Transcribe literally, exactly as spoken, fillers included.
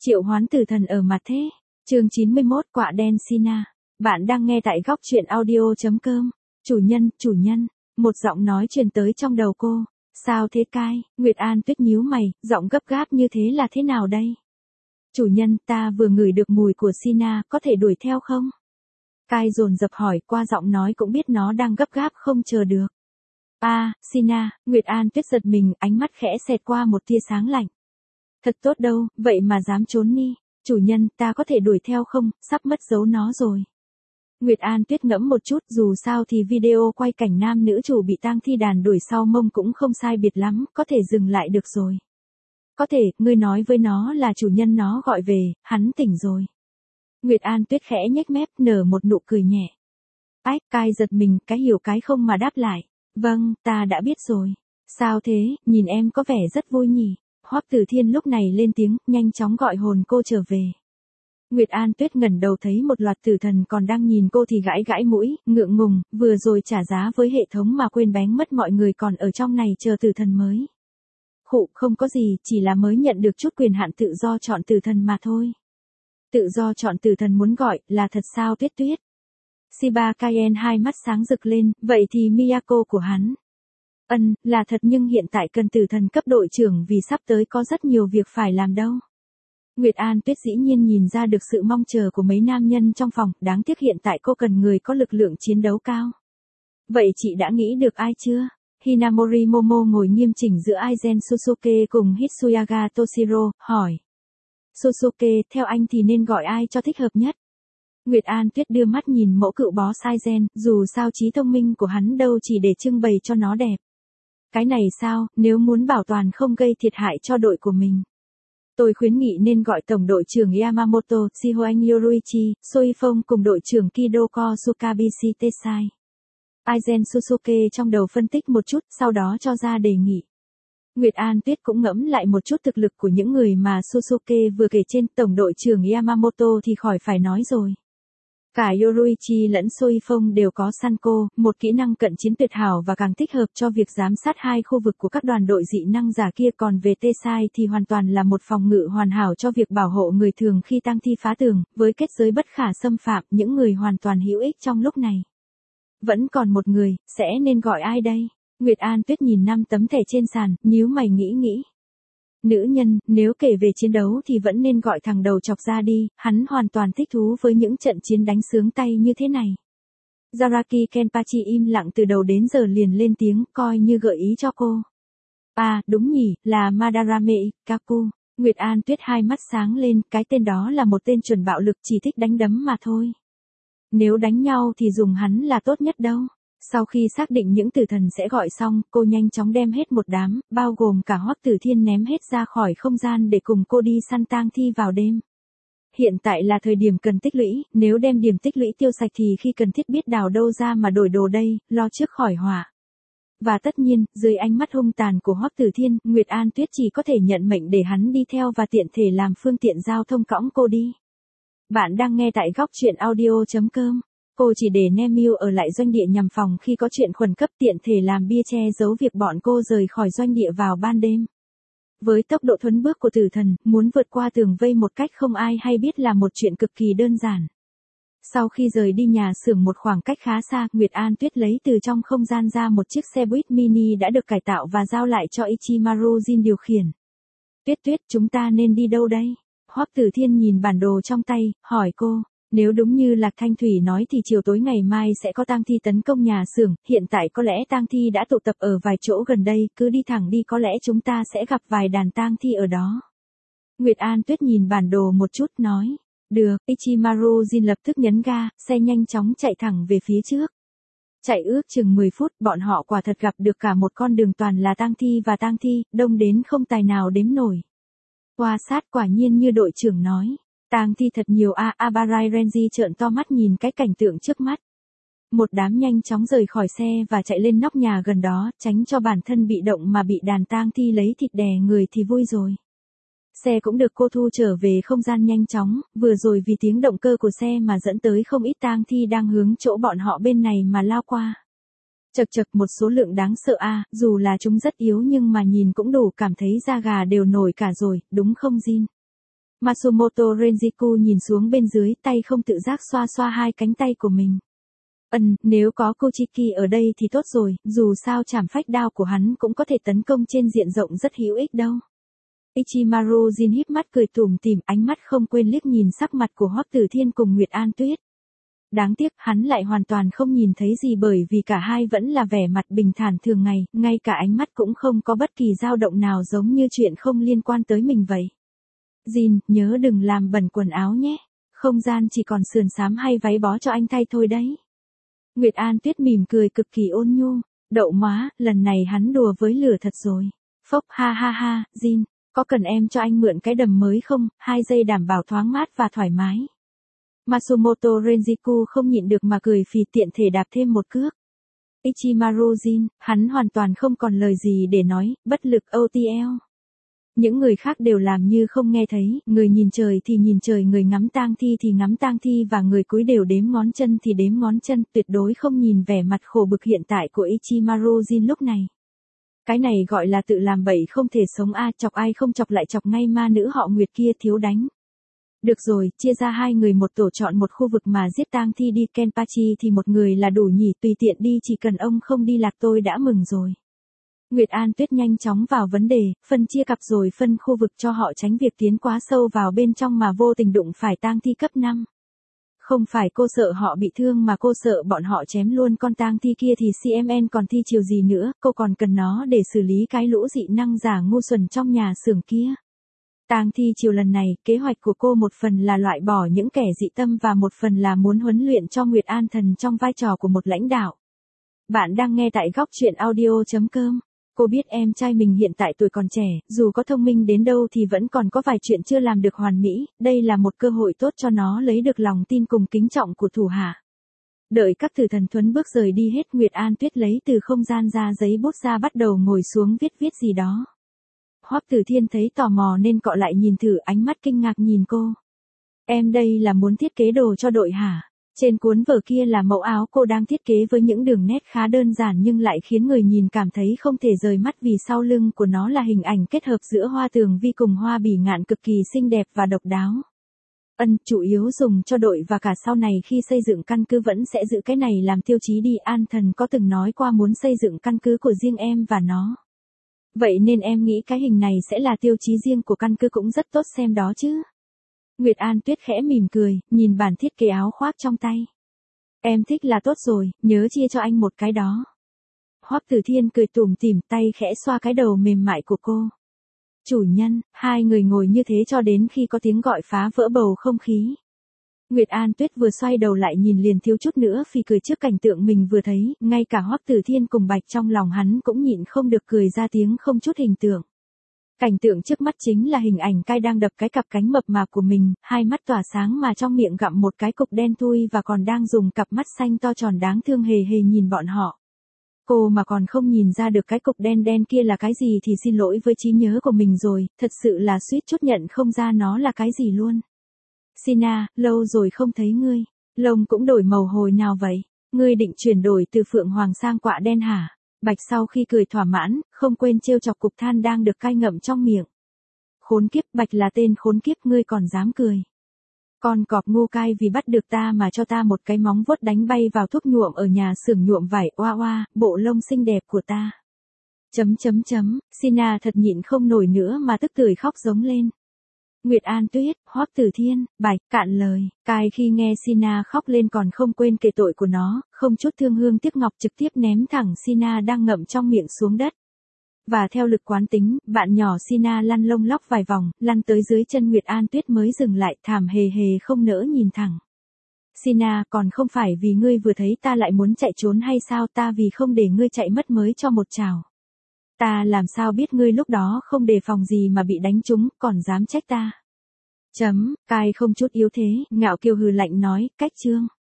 Triệu hoán tử thần ở mặt thế. Chương chín mươi mốt Quạ đen Sina. Bạn đang nghe tại góc truyện audio.com. Chủ nhân, chủ nhân. Một giọng nói truyền tới trong đầu cô. Sao thế Kai? Nguyệt An Tuyết nhíu mày, giọng gấp gáp như thế là thế nào đây? Chủ nhân, ta vừa ngửi được mùi của Sina, có thể đuổi theo không? Kai dồn dập hỏi, qua giọng nói cũng biết nó đang gấp gáp không chờ được. A, à, Sina, Nguyệt An Tuyết giật mình, ánh mắt khẽ xẹt qua một tia sáng lạnh. Thật tốt đâu, vậy mà dám trốn đi. Chủ nhân, ta có thể đuổi theo không, sắp mất dấu nó rồi. Nguyệt An Tuyết ngẫm một chút, dù sao thì video quay cảnh nam nữ chủ bị tang thi đàn đuổi sau mông cũng không sai biệt lắm, có thể dừng lại được rồi. Có thể, ngươi nói với nó là chủ nhân nó gọi về, hắn tỉnh rồi. Nguyệt An Tuyết khẽ nhếch mép, nở một nụ cười nhẹ. Ách, Kai giật mình, cái hiểu cái không mà đáp lại. Vâng, ta đã biết rồi. Sao thế, nhìn em có vẻ rất vui nhỉ. Hoắc Tử Thiên lúc này lên tiếng, nhanh chóng gọi hồn cô trở về. Nguyệt An Tuyết ngẩng đầu thấy một loạt tử thần còn đang nhìn cô thì gãi gãi mũi, ngượng ngùng, vừa rồi trả giá với hệ thống mà quên bén mất mọi người còn ở trong này chờ tử thần mới. Khụ, không có gì, chỉ là mới nhận được chút quyền hạn tự do chọn tử thần mà thôi. Tự do chọn tử thần muốn gọi, là thật sao Tuyết Tuyết? Shiba Kaien hai mắt sáng rực lên, vậy thì Miyako của hắn. Ân, là thật nhưng hiện tại cần tử thần cấp đội trưởng vì sắp tới có rất nhiều việc phải làm đâu. Nguyệt An Tuyết dĩ nhiên nhìn ra được sự mong chờ của mấy nam nhân trong phòng, đáng tiếc hiện tại cô cần người có lực lượng chiến đấu cao. Vậy chị đã nghĩ được ai chưa? Hinamori Momo ngồi nghiêm chỉnh giữa Aizen Susuke cùng Hitsuyaga Toshiro, hỏi. Susuke, theo anh thì nên gọi ai cho thích hợp nhất? Nguyệt An Tuyết đưa mắt nhìn mẫu cựu boss Aizen, dù sao trí thông minh của hắn đâu chỉ để trưng bày cho nó đẹp. Cái này sao, nếu muốn bảo toàn không gây thiệt hại cho đội của mình. Tôi khuyến nghị nên gọi tổng đội trưởng Yamamoto, Shihoan Yoruichi, Soifong cùng đội trưởng Kidoko Sukabishi Tesai. Aizen Susuke trong đầu phân tích một chút, sau đó cho ra đề nghị. Nguyệt An Tuyết cũng ngẫm lại một chút thực lực của những người mà Susuke vừa kể trên, tổng đội trưởng Yamamoto thì khỏi phải nói rồi. Cả Yoruichi lẫn Soifong đều có Sanko, một kỹ năng cận chiến tuyệt hảo và càng thích hợp cho việc giám sát hai khu vực của các đoàn đội dị năng giả kia, còn về Tesai thì hoàn toàn là một phòng ngự hoàn hảo cho việc bảo hộ người thường khi tang thi phá tường, với kết giới bất khả xâm phạm, những người hoàn toàn hữu ích trong lúc này. Vẫn còn một người, sẽ nên gọi ai đây? Nguyệt An Tuyết nhìn năm tấm thẻ trên sàn, nhíu mày nghĩ nghĩ. Nữ nhân, nếu kể về chiến đấu thì vẫn nên gọi thằng đầu chọc ra đi, hắn hoàn toàn thích thú với những trận chiến đánh sướng tay như thế này. Zaraki Kenpachi im lặng từ đầu đến giờ liền lên tiếng, coi như gợi ý cho cô. À, đúng nhỉ, là Madarame Ikaku. Nguyệt An Tuyết hai mắt sáng lên, cái tên đó là một tên chuẩn bạo lực chỉ thích đánh đấm mà thôi. Nếu đánh nhau thì dùng hắn là tốt nhất đâu. Sau khi xác định những tử thần sẽ gọi xong, cô nhanh chóng đem hết một đám, bao gồm cả Hoắc Tử Thiên ném hết ra khỏi không gian để cùng cô đi săn tang thi vào đêm. Hiện tại là thời điểm cần tích lũy, nếu đem điểm tích lũy tiêu sạch thì khi cần thiết biết đào đâu ra mà đổi đồ đây, lo trước khỏi họa. Và tất nhiên, dưới ánh mắt hung tàn của Hoắc Tử Thiên, Nguyệt An Tuyết chỉ có thể nhận mệnh để hắn đi theo và tiện thể làm phương tiện giao thông cõng cô đi. Bạn đang nghe tại góc truyện audio.com. Cô chỉ để Nemiu ở lại doanh địa nhằm phòng khi có chuyện khẩn cấp, tiện thể làm bia che giấu việc bọn cô rời khỏi doanh địa vào ban đêm. Với tốc độ thuấn bước của tử thần, muốn vượt qua tường vây một cách không ai hay biết là một chuyện cực kỳ đơn giản. Sau khi rời đi nhà xưởng một khoảng cách khá xa, Nguyệt An Tuyết lấy từ trong không gian ra một chiếc xe buýt mini đã được cải tạo và giao lại cho Ichimaru Jin điều khiển. Tuyết Tuyết, chúng ta nên đi đâu đây? Hoắc Tử Thiên nhìn bản đồ trong tay, hỏi cô. Nếu đúng như Lạc Thanh Thủy nói thì chiều tối ngày mai sẽ có tang thi tấn công nhà xưởng, hiện tại có lẽ tang thi đã tụ tập ở vài chỗ gần đây, cứ đi thẳng đi có lẽ chúng ta sẽ gặp vài đàn tang thi ở đó. Nguyệt An Tuyết nhìn bản đồ một chút nói, được, Ichimaru Jin lập tức nhấn ga, xe nhanh chóng chạy thẳng về phía trước. Chạy ước chừng mười phút, bọn họ quả thật gặp được cả một con đường toàn là tang thi và tang thi, đông đến không tài nào đếm nổi. Qua sát quả nhiên như đội trưởng nói. Tang thi thật nhiều a, à, Abarai Renji trợn to mắt nhìn cái cảnh tượng trước mắt. Một đám nhanh chóng rời khỏi xe và chạy lên nóc nhà gần đó, tránh cho bản thân bị động mà bị đàn tang thi lấy thịt đè người thì vui rồi. Xe cũng được cô thu trở về không gian nhanh chóng, vừa rồi vì tiếng động cơ của xe mà dẫn tới không ít tang thi đang hướng chỗ bọn họ bên này mà lao qua. Chật chật, một số lượng đáng sợ a, à, dù là chúng rất yếu nhưng mà nhìn cũng đủ cảm thấy da gà đều nổi cả rồi, đúng không Jin? Matsumoto Renjiku nhìn xuống bên dưới, tay không tự giác xoa xoa hai cánh tay của mình. Ừm, nếu có Kuchiki ở đây thì tốt rồi, dù sao trảm phách đao của hắn cũng có thể tấn công trên diện rộng rất hữu ích đâu. Ichimaru Jin híp mắt cười tủm tỉm, ánh mắt không quên liếc nhìn sắc mặt của Hoắc Tử Thiên cùng Nguyệt An Tuyết. Đáng tiếc hắn lại hoàn toàn không nhìn thấy gì bởi vì cả hai vẫn là vẻ mặt bình thản thường ngày, ngay cả ánh mắt cũng không có bất kỳ dao động nào giống như chuyện không liên quan tới mình vậy. Jin, nhớ đừng làm bẩn quần áo nhé, không gian chỉ còn sườn xám hay váy bó cho anh thay thôi đấy. Nguyệt An Tuyết mỉm cười cực kỳ ôn nhu, đậu má, lần này hắn đùa với lửa thật rồi. Phốc ha ha ha, Jin, có cần em cho anh mượn cái đầm mới không, hai giây đảm bảo thoáng mát và thoải mái. Matsumoto Renjiku không nhịn được mà cười phì, tiện thể đạp thêm một cước. Ichimaru Jin, hắn hoàn toàn không còn lời gì để nói, bất lực ô tê lờ. Những người khác đều làm như không nghe thấy, người nhìn trời thì nhìn trời, người ngắm tang thi thì ngắm tang thi và người cúi đều đếm ngón chân thì đếm ngón chân, tuyệt đối không nhìn vẻ mặt khổ bực hiện tại của Ichimaru Jin lúc này. Cái này gọi là tự làm bậy không thể sống a, à, chọc ai không chọc lại chọc ngay ma nữ họ Nguyệt kia thiếu đánh. Được rồi, chia ra hai người một tổ chọn một khu vực mà giết tang thi đi, Kenpachi thì một người là đủ nhỉ, tùy tiện đi, chỉ cần ông không đi lạc tôi đã mừng rồi. Nguyệt An Tuyết nhanh chóng vào vấn đề, phân chia cặp rồi phân khu vực cho họ tránh việc tiến quá sâu vào bên trong mà vô tình đụng phải tang thi cấp năm. Không phải cô sợ họ bị thương mà cô sợ bọn họ chém luôn con tang thi kia thì xê em en còn thi chiều gì nữa, cô còn cần nó để xử lý cái lũ dị năng giả ngu xuẩn trong nhà xưởng kia. Tang thi chiều lần này, kế hoạch của cô một phần là loại bỏ những kẻ dị tâm và một phần là muốn huấn luyện cho Nguyệt An Thần trong vai trò của một lãnh đạo. Bạn đang nghe tại góc truyện audio chấm com. Cô biết em trai mình hiện tại tuổi còn trẻ, dù có thông minh đến đâu thì vẫn còn có vài chuyện chưa làm được hoàn mỹ, đây là một cơ hội tốt cho nó lấy được lòng tin cùng kính trọng của thủ hạ. Đợi các tử thần thuấn bước rời đi hết, Nguyệt An Tuyết lấy từ không gian ra giấy bút ra bắt đầu ngồi xuống viết viết gì đó. Hoắc Tử Thiên thấy tò mò nên cọ lại nhìn thử, ánh mắt kinh ngạc nhìn cô. Em đây là muốn thiết kế đồ cho đội hả? Trên cuốn vở kia là mẫu áo cô đang thiết kế với những đường nét khá đơn giản nhưng lại khiến người nhìn cảm thấy không thể rời mắt vì sau lưng của nó là hình ảnh kết hợp giữa hoa tường vi cùng hoa bỉ ngạn cực kỳ xinh đẹp và độc đáo. Ân, chủ yếu dùng cho đội và cả sau này khi xây dựng căn cứ vẫn sẽ giữ cái này làm tiêu chí đi, An Thần có từng nói qua muốn xây dựng căn cứ của riêng em và nó. Vậy nên em nghĩ cái hình này sẽ là tiêu chí riêng của căn cứ cũng rất tốt xem đó chứ. Nguyệt An Tuyết khẽ mỉm cười, nhìn bản thiết kế áo khoác trong tay. Em thích là tốt rồi, nhớ chia cho anh một cái đó. Hoắc Tử Thiên cười tủm tỉm, tay khẽ xoa cái đầu mềm mại của cô. Chủ nhân, hai người ngồi như thế cho đến khi có tiếng gọi phá vỡ bầu không khí. Nguyệt An Tuyết vừa xoay đầu lại nhìn liền thiếu chút nữa phì cười trước cảnh tượng mình vừa thấy, ngay cả Hoắc Tử Thiên cùng Bạch trong lòng hắn cũng nhịn không được cười ra tiếng không chút hình tượng. Cảnh tượng trước mắt chính là hình ảnh Cai đang đập cái cặp cánh mập mạp của mình, hai mắt tỏa sáng mà trong miệng gặm một cái cục đen thui và còn đang dùng cặp mắt xanh to tròn đáng thương hề hề nhìn bọn họ. Cô mà còn không nhìn ra được cái cục đen đen kia là cái gì thì xin lỗi với trí nhớ của mình rồi, thật sự là suýt chút nhận không ra nó là cái gì luôn. Sina, lâu rồi không thấy ngươi, lông cũng đổi màu hồi nào vậy, ngươi định chuyển đổi từ phượng hoàng sang quạ đen hả? Bạch sau khi cười thỏa mãn, không quên trêu chọc cục than đang được Cai ngậm trong miệng. Khốn kiếp, Bạch là tên khốn kiếp, ngươi còn dám cười. Con cọp ngu Cai vì bắt được ta mà cho ta một cái móng vuốt đánh bay vào thuốc nhuộm ở nhà xưởng nhuộm vải, oa oa, bộ lông xinh đẹp của ta. Chấm chấm chấm, Sina thật nhịn không nổi nữa mà tức tưởi khóc giống lên. Nguyệt An Tuyết, Hoắc Tử Thiên, Bạch, cạn lời, Cai khi nghe Sina khóc lên còn không quên kể tội của nó, không chút thương hương tiếc ngọc trực tiếp ném thẳng Sina đang ngậm trong miệng xuống đất. Và theo lực quán tính, bạn nhỏ Sina lăn lông lóc vài vòng, lăn tới dưới chân Nguyệt An Tuyết mới dừng lại, thảm hề hề không nỡ nhìn thẳng. Sina, còn không phải vì ngươi vừa thấy ta lại muốn chạy trốn hay sao, ta vì không để ngươi chạy mất mới cho một trào. Ta làm sao biết ngươi lúc đó không đề phòng gì mà bị đánh trúng, còn dám trách ta. Chấm, Cai không chút yếu thế, ngạo kiều hừ lạnh nói, cách chương.